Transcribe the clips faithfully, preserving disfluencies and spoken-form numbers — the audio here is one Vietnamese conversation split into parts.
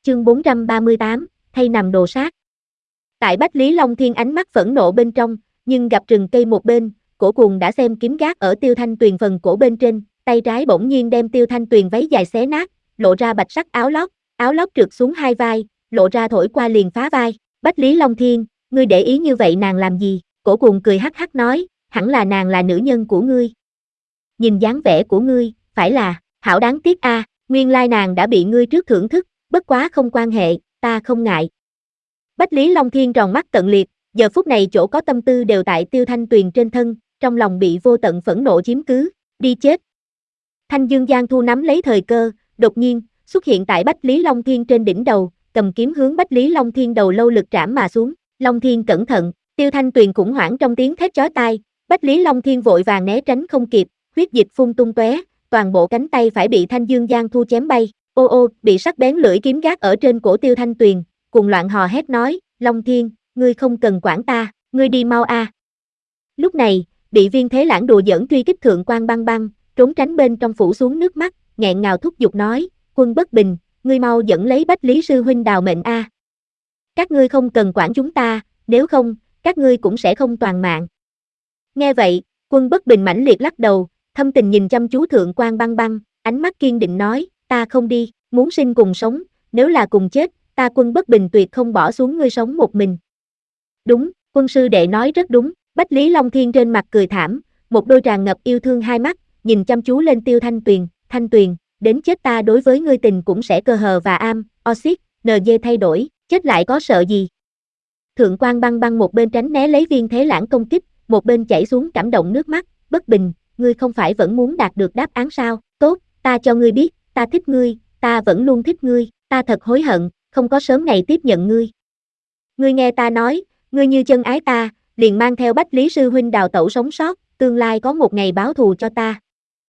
chương bốn trăm ba mươi tám, thay nằm đồ sát. Tại Bách Lý Long Thiên ánh mắt phẫn nộ bên trong, nhưng gặp rừng cây một bên, cổ cuồng đã xem kiếm gác ở Tiêu Thanh Tuyền phần cổ bên trên, tay trái bỗng nhiên đem Tiêu Thanh Tuyền váy dài xé nát, lộ ra bạch sắc áo lót, áo lót trượt xuống hai vai, lộ ra thổi qua liền phá vai. Bách Lý Long Thiên, ngươi để ý như vậy nàng làm gì? Cổ cuồng cười hắc hắc nói, hẳn là nàng là nữ nhân của ngươi. Nhìn dáng vẻ của ngươi, phải là, hảo đáng tiếc a, à, nguyên lai nàng đã bị ngươi trước thưởng thức, bất quá không quan hệ, ta không ngại. Bách Lý Long Thiên tròn mắt tận liệt, giờ phút này chỗ có tâm tư đều tại Tiêu Thanh Tuyền trên thân, trong lòng bị vô tận phẫn nộ chiếm cứ, đi chết. Thanh Dương Giang Thu nắm lấy thời cơ, đột nhiên, xuất hiện tại Bách Lý Long Thiên trên đỉnh đầu, cầm kiếm hướng Bách Lý Long Thiên đầu lâu lực trảm mà xuống. Long Thiên cẩn thận, Tiêu Thanh Tuyền khủng hoảng trong tiếng thét chói tai, Bách Lý Long Thiên vội vàng né tránh không kịp, huyết dịch phun tung tóe, toàn bộ cánh tay phải bị Thanh Dương Giang Thu chém bay. Ô ô, bị sắc bén lưỡi kiếm gác ở trên cổ Tiêu Thanh Tuyền, cuồng loạn hò hét nói, Long Thiên, ngươi không cần quản ta, ngươi đi mau a. À. Lúc này, bị Viên Thế Lãng đùa giỡn truy kích thượng quan băng băng, trốn tránh bên trong phủ xuống nước mắt, nghẹn ngào thúc giục nói, Quân Bất Bình, ngươi mau dẫn lấy Bách Lý sư huynh đào mệnh a. À. Các ngươi không cần quản chúng ta, nếu không, các ngươi cũng sẽ không toàn mạng. Nghe vậy, Quân Bất Bình mãnh liệt lắc đầu, thâm tình nhìn chăm chú thượng quan băng băng, ánh mắt kiên định nói, ta không đi, muốn sinh cùng sống, nếu là cùng chết, ta Quân Bất Bình tuyệt không bỏ xuống ngươi sống một mình. Đúng, quân sư đệ nói rất đúng, Bách Lý Long Thiên trên mặt cười thảm, một đôi tràn ngập yêu thương hai mắt, nhìn chăm chú lên Tiêu Thanh Tuyền, Thanh Tuyền, đến chết ta đối với ngươi tình cũng sẽ cơ hờ và am, oxit, en giê thay đổi, chết lại có sợ gì. Thượng quan băng băng một bên tránh né lấy Viên Thế Lãng công kích, một bên chảy xuống cảm động nước mắt, Bất Bình, ngươi không phải vẫn muốn đạt được đáp án sao, tốt, ta cho ngươi biết, ta thích ngươi, ta vẫn luôn thích ngươi, ta thật hối hận, không có sớm ngày tiếp nhận ngươi. Ngươi nghe ta nói, ngươi như chân ái ta, liền mang theo Bách Lý sư huynh đào tẩu sống sót, tương lai có một ngày báo thù cho ta.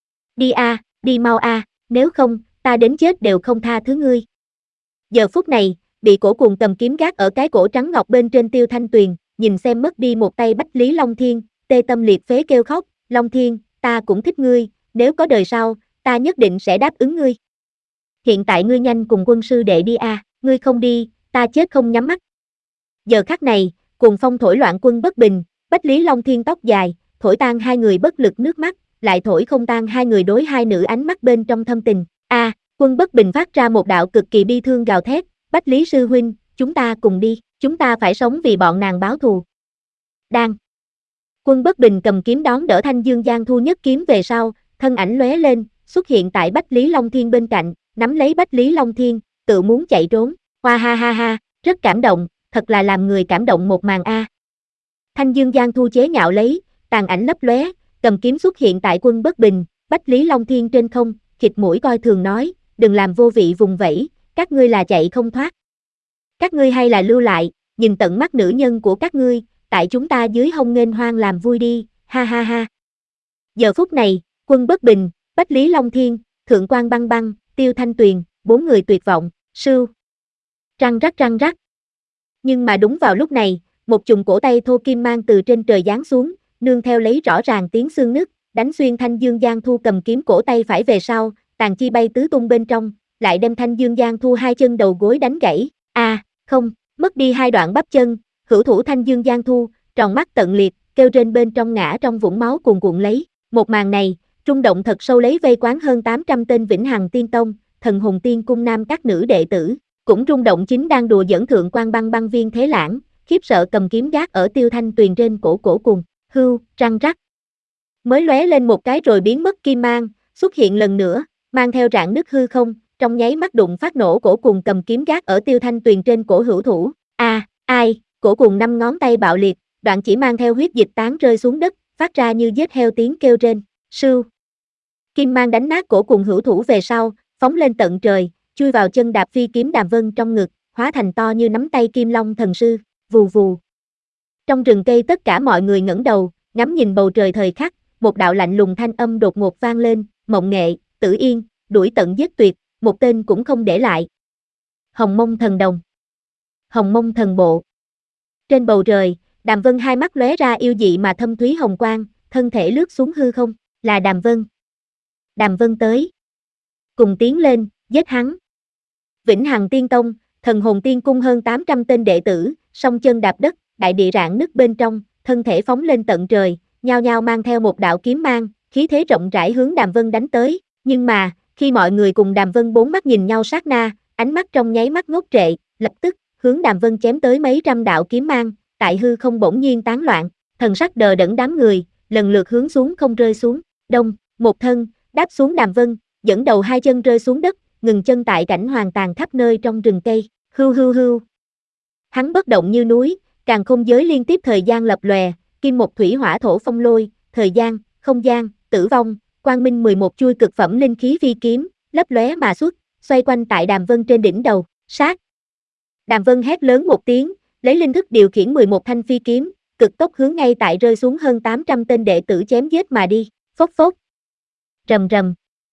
Đi a, à, đi mau a, à, nếu không, ta đến chết đều không tha thứ ngươi. Giờ phút này, bị cổ cuồng cầm kiếm gác ở cái cổ trắng ngọc bên trên Tiêu Thanh Tuyền, nhìn xem mất đi một tay Bách Lý Long Thiên, tê tâm liệt phế kêu khóc, Long Thiên, ta cũng thích ngươi, nếu có đời sau, ta nhất định sẽ đáp ứng ngươi. Hiện tại ngươi nhanh cùng quân sư đệ đi a, à, ngươi không đi, ta chết không nhắm mắt. Giờ khắc này, cuồng phong thổi loạn Quân Bất Bình, Bách Lý Long Thiên tóc dài, thổi tan hai người bất lực nước mắt, lại thổi không tan hai người đối hai nữ ánh mắt bên trong thâm tình. A, à, Quân Bất Bình phát ra một đạo cực kỳ bi thương gào thét, Bách Lý sư huynh, chúng ta cùng đi, chúng ta phải sống vì bọn nàng báo thù. Đang. Quân Bất Bình cầm kiếm đón đỡ Thanh Dương Giang Thu nhất kiếm về sau, thân ảnh lóe lên, xuất hiện tại Bách Lý Long Thiên bên cạnh, nắm lấy Bách Lý Long Thiên, tự muốn chạy trốn. Hoa ha ha ha, rất cảm động, thật là làm người cảm động một màn a. Thanh Dương Giang Thu chế nhạo lấy, tàn ảnh lấp lóe, cầm kiếm xuất hiện tại Quân Bất Bình, Bách Lý Long Thiên trên không, khịt mũi coi thường nói, đừng làm vô vị vùng vẫy, các ngươi là chạy không thoát. Các ngươi hay là lưu lại, nhìn tận mắt nữ nhân của các ngươi, tại chúng ta dưới hông nghênh hoang làm vui đi, ha ha ha. Giờ phút này, Quân Bất Bình, Bách Lý Long Thiên, Thượng quan băng băng, Tiêu Thanh Tuyền, bốn người tuyệt vọng, sưu. Răng rắc răng rắc. Nhưng mà đúng vào lúc này, một chùm cổ tay thô kim mang từ trên trời giáng xuống, nương theo lấy rõ ràng tiếng xương nứt, đánh xuyên Thanh Dương Giang Thu cầm kiếm cổ tay phải về sau, tàn chi bay tứ tung bên trong, lại đem Thanh Dương Giang Thu hai chân đầu gối đánh gãy. A, à, không, mất đi hai đoạn bắp chân, hữu thủ Thanh Dương Giang Thu, tròn mắt tận liệt, kêu trên bên trong ngã trong vũng máu cuồn cuộn lấy. Một màn này, rung động thật sâu lấy vây quán hơn tám trăm tên Vĩnh Hằng Tiên Tông, Thần Hồn Tiên Cung nam các nữ đệ tử, cũng rung động chính đang đùa giỡn thượng quan băng băng Viên Thế Lãng, khiếp sợ cầm kiếm gác ở Tiêu Thanh Tuyền trên cổ cổ cùng, hưu, răng rắc. Mới lóe lên một cái rồi biến mất kim mang, xuất hiện lần nữa, mang theo rạn nứt hư không, trong nháy mắt đụng phát nổ cổ cùng cầm kiếm gác ở Tiêu Thanh Tuyền trên cổ hữu thủ. A, à, ai, cổ cùng năm ngón tay bạo liệt, đoạn chỉ mang theo huyết dịch tán rơi xuống đất, phát ra như giết heo tiếng kêu rên, sưu. Kim mang đánh nát cổ cùng hữu thủ về sau, phóng lên tận trời, chui vào chân đạp phi kiếm Đàm Vân trong ngực, hóa thành to như nắm tay Kim Long thần sư, vù vù. Trong rừng cây tất cả mọi người ngẩng đầu, ngắm nhìn bầu trời thời khắc, một đạo lạnh lùng thanh âm đột ngột vang lên, Mộng Nghệ, Tử Yên, đuổi tận giết tuyệt, một tên cũng không để lại. Hồng Mông Thần Đồng, Hồng Mông Thần Bộ. Trên bầu trời, Đàm Vân hai mắt lóe ra yêu dị mà thâm thúy hồng quang, thân thể lướt xuống hư không, là Đàm Vân. Đàm Vân tới. Cùng tiến lên, giết hắn. Vĩnh Hằng Tiên Tông, Thần hồn tiên cung hơn tám trăm tên đệ tử, song chân đạp đất, đại địa rạn nứt bên trong, thân thể phóng lên tận trời, nhao nhao mang theo một đạo kiếm mang, khí thế rộng rãi hướng Đàm Vân đánh tới, nhưng mà, khi mọi người cùng Đàm Vân bốn mắt nhìn nhau sát na, ánh mắt trong nháy mắt ngốc trệ, lập tức, hướng Đàm Vân chém tới mấy trăm đạo kiếm mang, tại hư không bỗng nhiên tán loạn, thần sắc đờ đẫn đám người, lần lượt hướng xuống không rơi xuống, đông, một thân, đáp xuống Đàm Vân, dẫn đầu hai chân rơi xuống đất, ngừng chân tại cảnh hoàng tàn khắp nơi trong rừng cây, hưu hưu hưu. Hắn bất động như núi, càn khôn giới liên tiếp thời gian lập lòe, kim một thủy hỏa thổ phong lôi, thời gian, không gian, tử vong, quang minh mười một chuôi cực phẩm linh khí phi kiếm, lấp lóe mà xuất, xoay quanh tại Đàm Vân trên đỉnh đầu, sát. Đàm Vân hét lớn một tiếng, lấy linh thức điều khiển mười một thanh phi kiếm, cực tốc hướng ngay tại rơi xuống hơn tám trăm tên đệ tử chém giết mà đi, phốc phốc. Rầm rầm.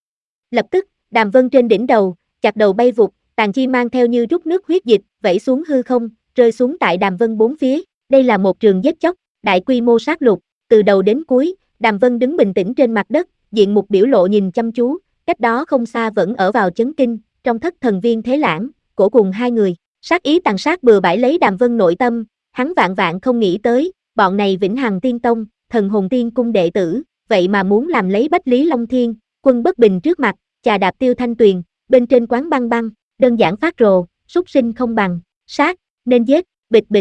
Lập tức, Đàm Vân trên đỉnh đầu, chặt đầu bay vụt, tàn chi mang theo như rút nước huyết dịch, vẩy xuống hư không, rơi xuống tại Đàm Vân bốn phía. Đây là một trường giết chóc, đại quy mô sát lục, từ đầu đến cuối, Đàm Vân đứng bình tĩnh trên mặt đất, diện mục biểu lộ nhìn chăm chú, cách đó không xa vẫn ở vào chấn kinh, trong thất thần viên Thế Lãng, cổ cùng hai người, sát ý tàn sát bừa bãi lấy Đàm Vân nội tâm, hắn vạn vạn không nghĩ tới, bọn này Vĩnh Hằng Tiên Tông, Thần Hồn Tiên Cung đệ tử, vậy mà muốn làm lấy Bách Lý Long Thiên, quân bất bình trước mặt, chà đạp Tiêu Thanh Tuyền, bên trên quán băng băng, đơn giản phát rồ, súc sinh không bằng, sát, nên giết, bịch bịch.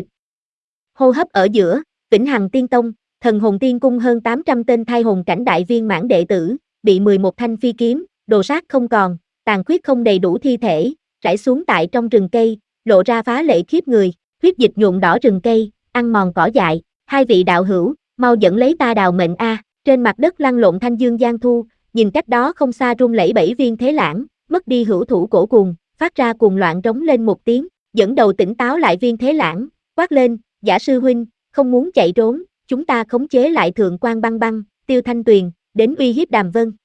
Hô hấp ở giữa, Vĩnh Hằng Tiên Tông, Thần Hồn Tiên Cung hơn tám trăm tên thai hồn cảnh đại viên mãn đệ tử, bị mười một thanh phi kiếm, đồ sát không còn, tàn khuyết không đầy đủ thi thể, rải xuống tại trong rừng cây, lộ ra phá lệ khiếp người, huyết dịch nhuộm đỏ rừng cây, ăn mòn cỏ dại, hai vị đạo hữu, mau dẫn lấy ta đào mệnh a. Trên mặt đất lăn lộn Thanh Dương Giang Thu, nhìn cách đó không xa run lẩy bẩy Viên Thế Lãng, mất đi hữu thủ cổ cuồng, phát ra cuồng loạn rống lên một tiếng, dẫn đầu tỉnh táo lại Viên Thế Lãng, quát lên, Giả sư huynh, không muốn chạy trốn, chúng ta khống chế lại Thượng Quan Băng Băng, Tiêu Thanh Tuyền, đến uy hiếp Đàm Vân.